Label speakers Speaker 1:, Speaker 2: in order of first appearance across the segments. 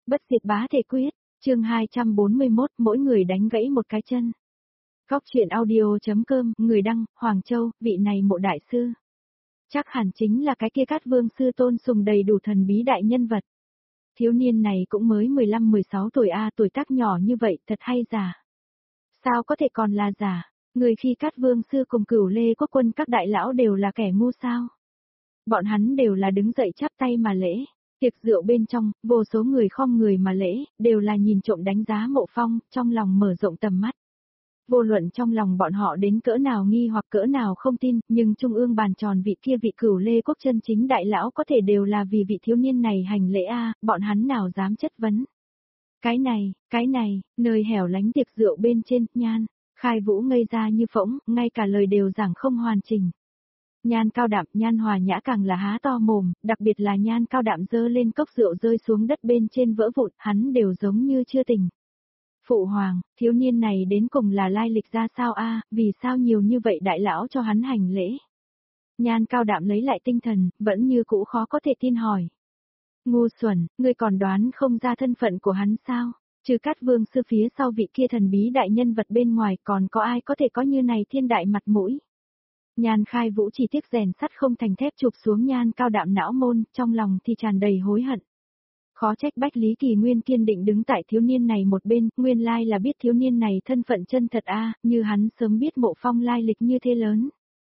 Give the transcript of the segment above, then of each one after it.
Speaker 1: Bất diệt bá thể quyết, chương 241, mỗi người đánh gãy một cái chân. Góc truyện audio.com, người đăng, Hoàng Châu, vị này mộ đại sư. Chắc hẳn chính là cái kia Cát Vương sư tôn sùng đầy đủ thần bí đại nhân vật. Thiếu niên này cũng mới 15-16 tuổi tuổi tác nhỏ như vậy thật hay giả. Sao có thể còn là giả, người khi Cát Vương sư cùng Cửu Lê Quốc quân các đại lão đều là kẻ ngu sao? Bọn hắn đều là đứng dậy chắp tay mà lễ. Tiệc rượu bên trong, vô số người khom người mà lễ, đều là nhìn trộm đánh giá Mộ Phong, trong lòng mở rộng tầm mắt. Vô luận trong lòng bọn họ đến cỡ nào nghi hoặc cỡ nào không tin, nhưng trung ương bàn tròn vị kia vị Cửu Lê Quốc chân chính đại lão có thể đều là vì vị thiếu niên này hành lễ bọn hắn nào dám chất vấn. Cái này, nơi hẻo lánh tiệc rượu bên trên, Nhan, Khai Vũ ngây ra như phỗng, ngay cả lời đều giảng không hoàn chỉnh. Nhan Cao Đạm, Nhan Hòa Nhã càng là há to mồm, đặc biệt là Nhan Cao Đạm giơ lên cốc rượu rơi xuống đất bên trên vỡ vụn, hắn đều giống như chưa tỉnh. Phụ hoàng, thiếu niên này đến cùng là lai lịch ra sao vì sao nhiều như vậy đại lão cho hắn hành lễ? Nhan Cao Đạm lấy lại tinh thần, vẫn như cũ khó có thể tin hỏi. Ngu xuẩn, ngươi còn đoán không ra thân phận của hắn sao? Trừ Cát Vương sư phía sau vị kia thần bí đại nhân vật bên ngoài còn có ai có thể có như này thiên đại mặt mũi? Nhan Khai Vũ chỉ tiếc rèn sắt không thành thép chụp xuống Nhan Cao Đạm não môn, trong lòng thì tràn đầy hối hận. Khó trách Bách Lý Kỳ Nguyên kiên định đứng tại thiếu niên này một bên, nguyên lai là biết thiếu niên này thân phận chân thật như hắn sớm biết Mộ Phong lai lịch như thế lớn.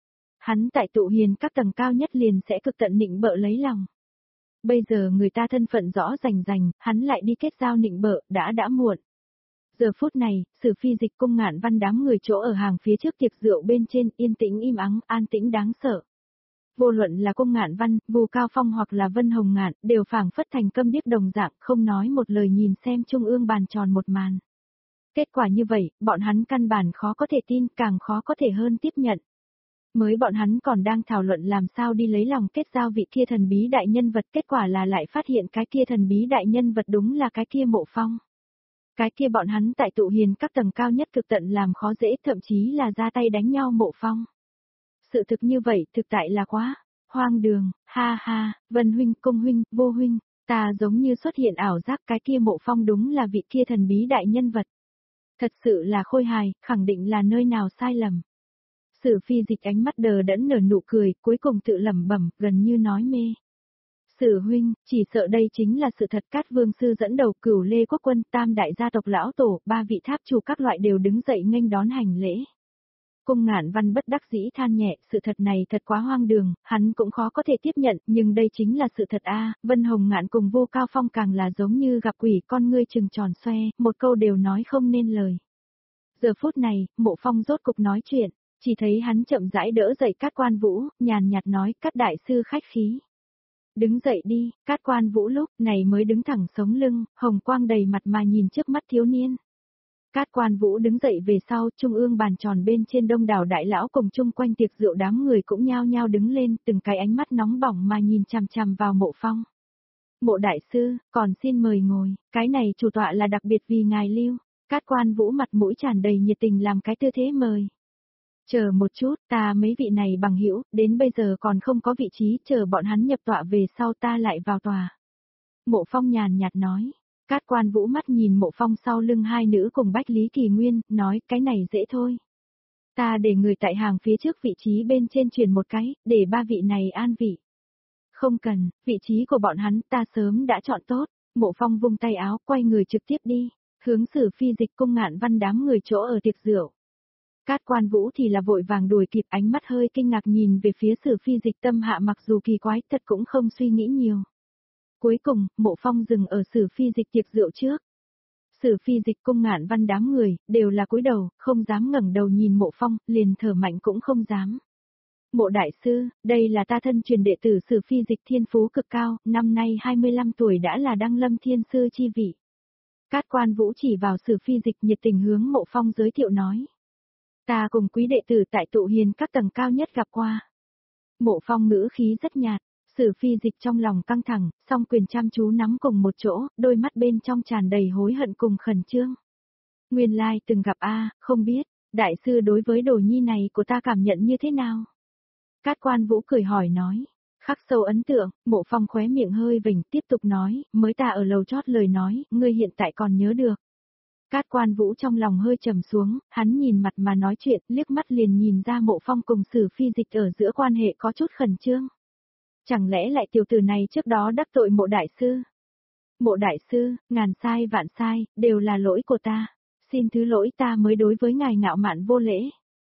Speaker 1: Hắn tại tụ hiền các tầng cao nhất liền sẽ cực tận nịnh bợ lấy lòng. Bây giờ người ta thân phận rõ rành, hắn lại đi kết giao nịnh bợ, đã muộn. Giờ phút này, Sử Phi Dịch Cung Ngạn Văn đám người chỗ ở hàng phía trước tiệc rượu bên trên, yên tĩnh im ắng, an tĩnh đáng sợ. Vô luận là Cung Ngạn Văn, Vu Cao Phong hoặc là Vân Hồng Ngạn, đều phảng phất thành câm điếc đồng dạng, không nói một lời nhìn xem trung ương bàn tròn một màn. Kết quả như vậy, bọn hắn căn bản khó có thể tin, càng khó có thể hơn tiếp nhận. Mới bọn hắn còn đang thảo luận làm sao đi lấy lòng kết giao vị kia thần bí đại nhân vật, kết quả là lại phát hiện cái kia thần bí đại nhân vật đúng là cái kia Mộ Phong. Cái kia bọn hắn tại tụ hiền các tầng cao nhất cực tận làm khó dễ, thậm chí là ra tay đánh nhau Mộ Phong. Sự thực như vậy thực tại là quá hoang đường, ha, Vân huynh, Cung huynh, Vô huynh, ta giống như xuất hiện ảo giác, cái kia Mộ Phong đúng là vị kia thần bí đại nhân vật. Thật sự là khôi hài, khẳng định là nơi nào sai lầm. Sử Phi Dịch ánh mắt đờ đẫn nở nụ cười, cuối cùng tự lẩm bẩm, gần như nói mê. Sử huynh, chỉ sợ đây chính là sự thật. Cát Vương sư dẫn đầu Cửu Lê Quốc quân, tam đại gia tộc lão tổ, 3 vị tháp chủ các loại đều đứng dậy nghênh đón hành lễ. Cung Ngạn Văn bất đắc dĩ than nhẹ, sự thật này thật quá hoang đường, hắn cũng khó có thể tiếp nhận, nhưng đây chính là sự thật Vân Hồng Ngạn cùng Vô Cao Phong càng là giống như gặp quỷ, con ngươi trừng tròn xoe, một câu đều nói không nên lời. Giờ phút này, Mộ Phong rốt cục nói chuyện, chỉ thấy hắn chậm rãi đỡ dậy Cát Quan Vũ, nhàn nhạt nói, Cát đại sư khách khí. Đứng dậy đi, Cát Quan Vũ lúc này mới đứng thẳng sống lưng, hồng quang đầy mặt mà nhìn trước mắt thiếu niên. Cát Quan Vũ đứng dậy về sau, trung ương bàn tròn bên trên đông đảo đại lão cùng chung quanh tiệc rượu đám người cũng nhao nhao đứng lên, từng cái ánh mắt nóng bỏng mà nhìn chằm chằm vào Mộ Phong. Mộ đại sư, còn xin mời ngồi, cái này chủ tọa là đặc biệt vì ngài lưu. Cát Quan Vũ mặt mũi tràn đầy nhiệt tình làm cái tư thế mời. Chờ một chút, ta mấy vị này bằng hữu, đến bây giờ còn không có vị trí, chờ bọn hắn nhập tọa về sau ta lại vào tòa. Mộ Phong nhàn nhạt nói. Cát Quan Vũ mắt nhìn Mộ Phong sau lưng hai nữ cùng Bách Lý Kỳ Nguyên, nói, cái này dễ thôi. Ta để người tại hàng phía trước vị trí bên trên truyền một cái, để 3 vị này an vị. Không cần, vị trí của bọn hắn ta sớm đã chọn tốt. Mộ Phong vung tay áo, quay người trực tiếp đi, hướng Sử Phi Dịch Cung Ngạn Văn đám người chỗ ở tiệc rượu. Cát Quan Vũ thì là vội vàng đuổi kịp, ánh mắt hơi kinh ngạc nhìn về phía Sử Phi Dịch, tâm hạ mặc dù kỳ quái thật cũng không suy nghĩ nhiều. Cuối cùng, Mộ Phong dừng ở Sử Phi Dịch tiệc rượu trước. Sử Phi Dịch Cung Ngạn Văn đám người, đều là cúi đầu, không dám ngẩng đầu nhìn Mộ Phong, liền thở mạnh cũng không dám. Mộ đại sư, đây là ta thân truyền đệ tử Sử Phi Dịch thiên phú cực cao, năm nay 25 tuổi đã là đăng lâm thiên sư chi vị. Cát Quan Vũ chỉ vào Sử Phi Dịch nhiệt tình hướng Mộ Phong giới thiệu nói. Ta cùng quý đệ tử tại tụ hiền các tầng cao nhất gặp qua. Mộ Phong ngữ khí rất nhạt. Sử Phi Dịch trong lòng căng thẳng, song quyền chăm chú nắm cùng một chỗ, đôi mắt bên trong tràn đầy hối hận cùng khẩn trương. Nguyên lai từng gặp không biết, đại sư đối với đồ nhi này của ta cảm nhận như thế nào? Cát Quan Vũ cười hỏi nói, Khắc sâu ấn tượng, Mộ Phong khóe miệng hơi vểnh tiếp tục nói, mới ta ở lầu chót lời nói, ngươi hiện tại còn nhớ được. Cát Quan Vũ trong lòng hơi trầm xuống, hắn nhìn mặt mà nói chuyện, liếc mắt liền nhìn ra Mộ Phong cùng Sử Phi Dịch ở giữa quan hệ có chút khẩn trương. Chẳng lẽ lại tiểu tử này trước đó đắc tội Mộ đại sư? Mộ đại sư, ngàn sai vạn sai, đều là lỗi của ta. Xin thứ lỗi, ta mới đối với ngài ngạo mạn vô lễ.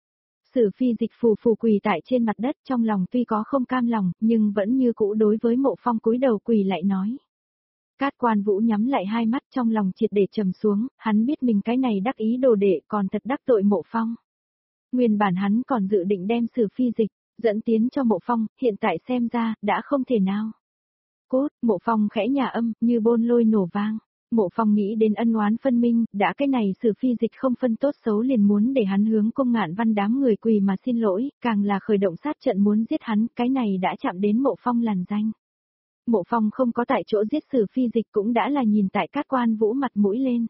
Speaker 1: Sử Phi Dịch phù phù quỳ tại trên mặt đất, trong lòng tuy có không cam lòng, nhưng vẫn như cũ đối với Mộ Phong cúi đầu quỳ lại nói. Cát Quan Vũ nhắm lại hai mắt, trong lòng triệt để trầm xuống, hắn biết mình cái này đắc ý đồ đệ còn thật đắc tội Mộ Phong. Nguyên bản hắn còn dự định đem Sử Phi Dịch dẫn tiến cho Mộ Phong, hiện tại xem ra đã không thể nào. Cốt, Mộ Phong khẽ nhà âm, như bôn lôi nổ vang. Mộ Phong nghĩ đến ân oán phân minh, đã cái này Sử Phi Dịch không phân tốt xấu liền muốn để hắn hướng Cung Ngạn Văn đám người quỳ mà xin lỗi, càng là khởi động sát trận muốn giết hắn, cái này đã chạm đến Mộ Phong làn danh. Mộ Phong không có tại chỗ giết Sử Phi Dịch cũng đã là nhìn tại Cát Quan Vũ mặt mũi lên.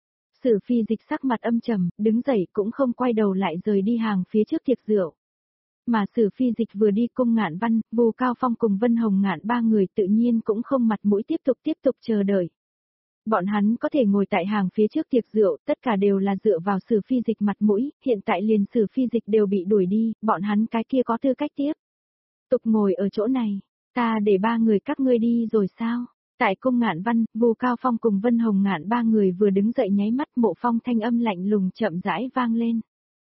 Speaker 1: Sử Phi Dịch sắc mặt âm trầm, đứng dậy cũng không quay đầu lại rời đi hàng phía trước tiệc rượu. Mà Sử Phi Dịch vừa đi, Cung Ngạn Văn, Vu Cao Phong cùng Vân Hồng Ngạn ba người tự nhiên cũng không mặt mũi tiếp tục chờ đợi. Bọn hắn có thể ngồi tại hàng phía trước tiệc rượu, tất cả đều là dựa vào Sử Phi Dịch mặt mũi, hiện tại liền Sử Phi Dịch đều bị đuổi đi, bọn hắn cái kia có tư cách tiếp tục ngồi ở chỗ này. Ta để ba người các ngươi đi rồi sao? Tại Cung Ngạn Văn, Vu Cao Phong cùng Vân Hồng Ngạn ba người vừa đứng dậy nháy mắt, Mộ Phong thanh âm lạnh lùng chậm rãi vang lên.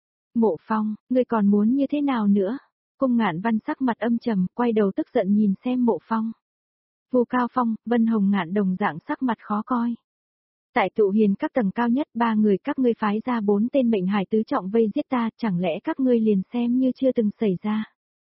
Speaker 1: Mộ Phong, ngươi còn muốn như thế nào nữa? Cung Ngạn Văn sắc mặt âm trầm, quay đầu tức giận nhìn xem Mộ Phong. Vu Cao Phong, Vân Hồng Ngạn đồng dạng sắc mặt khó coi. Tại tụ hiền các tầng cao nhất, ba người các ngươi phái ra 4 tên mệnh hải tứ trọng vây giết ta, chẳng lẽ các ngươi liền xem như chưa từng xảy ra?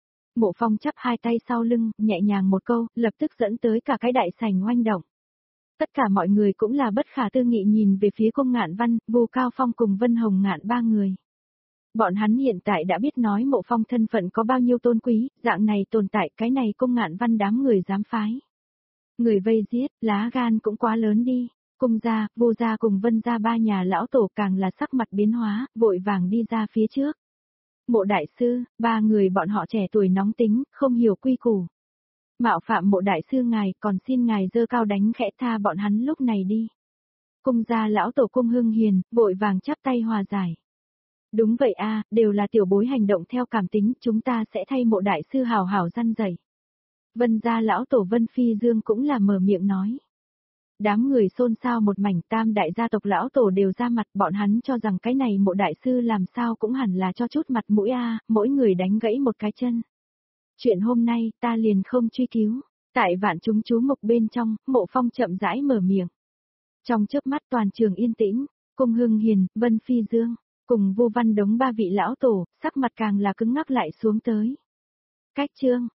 Speaker 1: Mộ Phong chắp hai tay sau lưng, nhẹ nhàng một câu, lập tức dẫn tới cả cái đại sảnh oanh động. Tất cả mọi người cũng là bất khả tư nghị nhìn về phía Cung Ngạn Văn, Vu Cao Phong cùng Vân Hồng Ngạn ba người. Bọn hắn hiện tại đã biết nói Mộ Phong thân phận có bao nhiêu tôn quý, dạng này tồn tại, cái này Cung Ngạn Văn đám người dám phái. Người vây giết, lá gan cũng quá lớn đi. Cung gia, Vu gia cùng Vân gia ba nhà lão tổ càng là sắc mặt biến hóa, vội vàng đi ra phía trước. Mộ đại sư, ba người bọn họ trẻ tuổi nóng tính, không hiểu quy củ. Mạo phạm Mộ đại sư ngài, còn xin ngài dơ cao đánh khẽ tha bọn hắn lúc này đi. Cung gia lão tổ Cung Hưng Hiền, vội vàng chắp tay hòa giải. Đúng vậy a, đều là tiểu bối hành động theo cảm tính, chúng ta sẽ thay Mộ đại sư hào hào răn dạy. Vân gia lão tổ Vân Phi Dương cũng là mở miệng nói. Đám người xôn xao một mảnh, tam đại gia tộc lão tổ đều ra mặt, bọn hắn cho rằng cái này Mộ đại sư làm sao cũng hẳn là cho chút mặt mũi a, mỗi người đánh gãy một cái chân. Chuyện hôm nay, ta liền không truy cứu. Tại vạn chúng chú mục bên trong, Mộ Phong chậm rãi mở miệng. Trong chớp mắt toàn trường yên tĩnh, Cung Hưng Hiền, Vân Phi Dương, cùng Vu Văn Đống ba vị lão tổ, sắc mặt càng là cứng ngắc lại xuống tới. Cách chương